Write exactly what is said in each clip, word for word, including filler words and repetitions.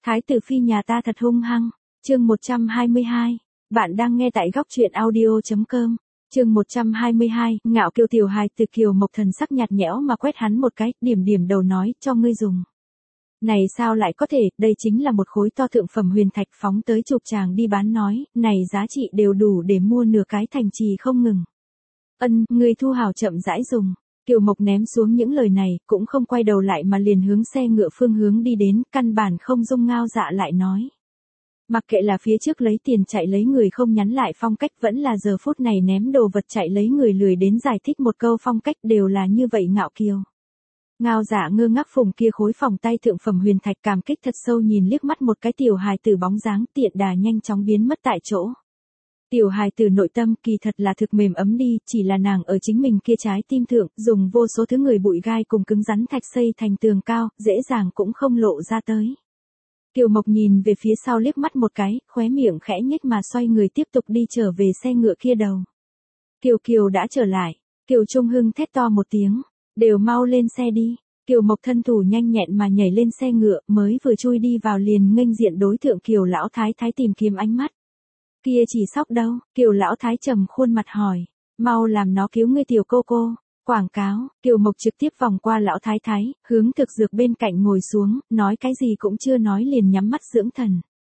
Thái tử phi nhà ta thật hung hăng. Chương một trăm hai mươi hai. Bạn đang nghe tại góc truyện audio chấm com. Chương một trăm hai mươi hai, ngạo kiều tiểu hài từ Kiều Mộc thần sắc nhạt nhẽo mà quét hắn một cái, điểm điểm đầu nói, cho ngươi dùng. Này sao lại có thể, đây chính là một khối to thượng phẩm huyền thạch, phóng tới chục chàng đi bán nói, này giá trị đều đủ để mua nửa cái thành trì không ngừng. Ân, ngươi thu hào chậm rãi dùng. Kiều Mộc ném xuống những lời này, cũng không quay đầu lại mà liền hướng xe ngựa phương hướng đi đến, căn bản không dung ngao dạ lại nói. Mặc kệ là phía trước lấy tiền chạy lấy người không nhắn lại phong cách, vẫn là giờ phút này ném đồ vật chạy lấy người lười đến giải thích một câu phong cách, đều là như vậy ngạo kiều. Ngao dạ ngơ ngác phùng kia khối phòng tay thượng phẩm huyền thạch, cảm kích thật sâu nhìn liếc mắt một cái tiểu hài tử bóng dáng tiện đà nhanh chóng biến mất tại chỗ. Tiểu hài tử nội tâm kỳ thật là thực mềm ấm đi, chỉ là nàng ở chính mình kia trái tim thượng, dùng vô số thứ người bụi gai cùng cứng rắn thạch xây thành tường cao, dễ dàng cũng không lộ ra tới. Kiều Mộc nhìn về phía sau liếc mắt một cái, khóe miệng khẽ nhếch mà xoay người tiếp tục đi trở về xe ngựa kia đầu. Kiều Kiều đã trở lại. Kiều Trung Hưng thét to một tiếng, đều mau lên xe đi. Kiều Mộc thân thủ nhanh nhẹn mà nhảy lên xe ngựa, mới vừa chui đi vào liền nghênh diện đối tượng Kiều lão thái thái tìm kiếm ánh mắt. Kia chỉ sóc đâu? Kiều lão thái trầm khuôn mặt hỏi. Mau làm nó cứu ngươi tiểu cô cô. Quảng cáo. Kiều Mộc trực tiếp vòng qua lão thái thái, hướng thực dược bên cạnh ngồi xuống, nói cái gì cũng chưa nói liền nhắm mắt dưỡng thần.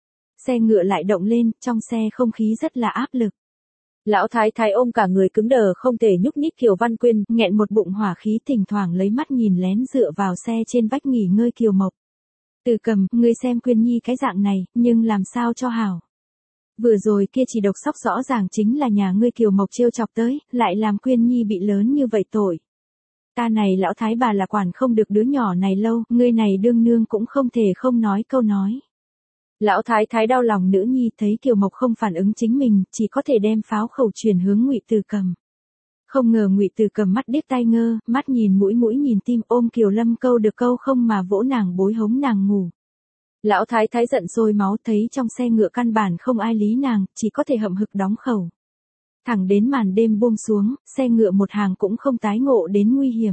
Xe ngựa lại động lên, trong xe không khí rất là áp lực. Lão thái thái ôm cả người cứng đờ không thể nhúc nhích Kiều Văn Quyên, nghẹn một bụng hỏa khí, thỉnh thoảng lấy mắt nhìn lén dựa vào xe trên vách nghỉ ngơi Kiều Mộc. Từ Cầm, ngươi xem Quyên Nhi cái dạng này, nhưng làm sao cho hảo. Vừa rồi kia chỉ độc sóc rõ ràng chính là nhà ngươi Kiều Mộc trêu chọc tới, lại làm Quyên Nhi bị lớn như vậy tội. Ta này lão thái bà là quản không được đứa nhỏ này lâu, ngươi này đương nương cũng không thể không nói câu nói. Lão thái thái đau lòng nữ nhi, thấy Kiều Mộc không phản ứng chính mình, chỉ có thể đem pháo khẩu truyền hướng Ngụy Từ Cầm. Không ngờ Ngụy Từ Cầm mắt điếc tai ngơ, mắt nhìn mũi mũi nhìn tim, ôm Kiều Lâm câu được câu không mà vỗ nàng bối hống nàng ngủ. Lão thái thái giận sôi máu, thấy trong xe ngựa căn bản không ai lý nàng, chỉ có thể hậm hực đóng khẩu. Thẳng đến màn đêm buông xuống, xe ngựa một hàng cũng không tái ngộ đến nguy hiểm.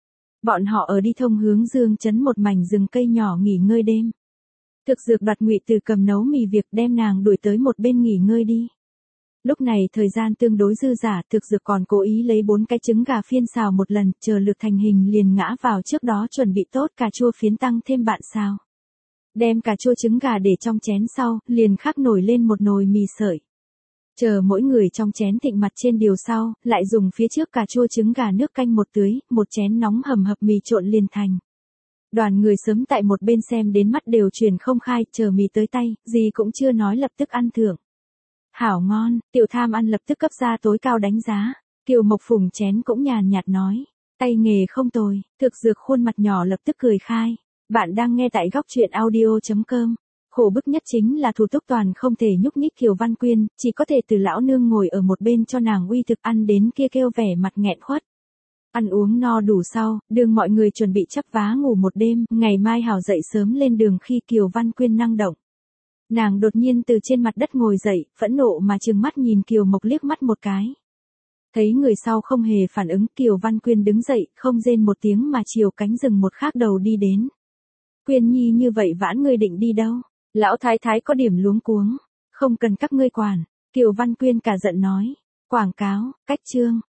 Bọn họ ở đi thông hướng Dương Trấn một mảnh rừng cây nhỏ nghỉ ngơi đêm. Thực dược đoạt Ngụy Từ Cầm nấu mì việc, đem nàng đuổi tới một bên nghỉ ngơi đi. Lúc này thời gian tương đối dư dả, thực dược còn cố ý lấy bốn cái trứng gà phiên xào một lần, chờ lực thành hình liền ngã vào trước đó chuẩn bị tốt cà chua phiến tăng thêm bạn xào. Đem cà chua trứng gà để trong chén sau, liền khắc nổi lên một nồi mì sợi. Chờ mỗi người trong chén thịnh mặt trên điều sau, lại dùng phía trước cà chua trứng gà nước canh một tưới, một chén nóng hầm hập mì trộn liền thành. Đoàn người sớm tại một bên xem đến mắt đều truyền không khai, chờ mì tới tay, gì cũng chưa nói lập tức ăn thưởng. Hảo ngon, tiểu tham ăn lập tức cấp ra tối cao đánh giá. Kiều Mộc phùng chén cũng nhàn nhạt nói, tay nghề không tồi. Thực dược khuôn mặt nhỏ lập tức cười khai. Bạn đang nghe tại góc truyện audio chấm com. Khổ bức nhất chính là Thủ Túc Toàn không thể nhúc nhích Kiều Văn Quyên, chỉ có thể từ lão nương ngồi ở một bên cho nàng uy thực, ăn đến kia kêu vẻ mặt nghẹn khuất. Ăn uống no đủ sau, đường mọi người chuẩn bị chắp vá ngủ một đêm, ngày mai hảo dậy sớm lên đường khi Kiều Văn Quyên năng động. Nàng đột nhiên từ trên mặt đất ngồi dậy, phẫn nộ mà trừng mắt nhìn Kiều Mộc liếc mắt một cái. Thấy người sau không hề phản ứng, Kiều Văn Quyên đứng dậy, không rên một tiếng mà chiều cánh rừng một khác đầu đi đến. Quyên Nhi như vậy vãn ngươi định đi đâu? Lão thái thái có điểm luống cuống. Không cần các ngươi quản. Kiều Văn Quyên cả giận nói. Quảng cáo, cách chương.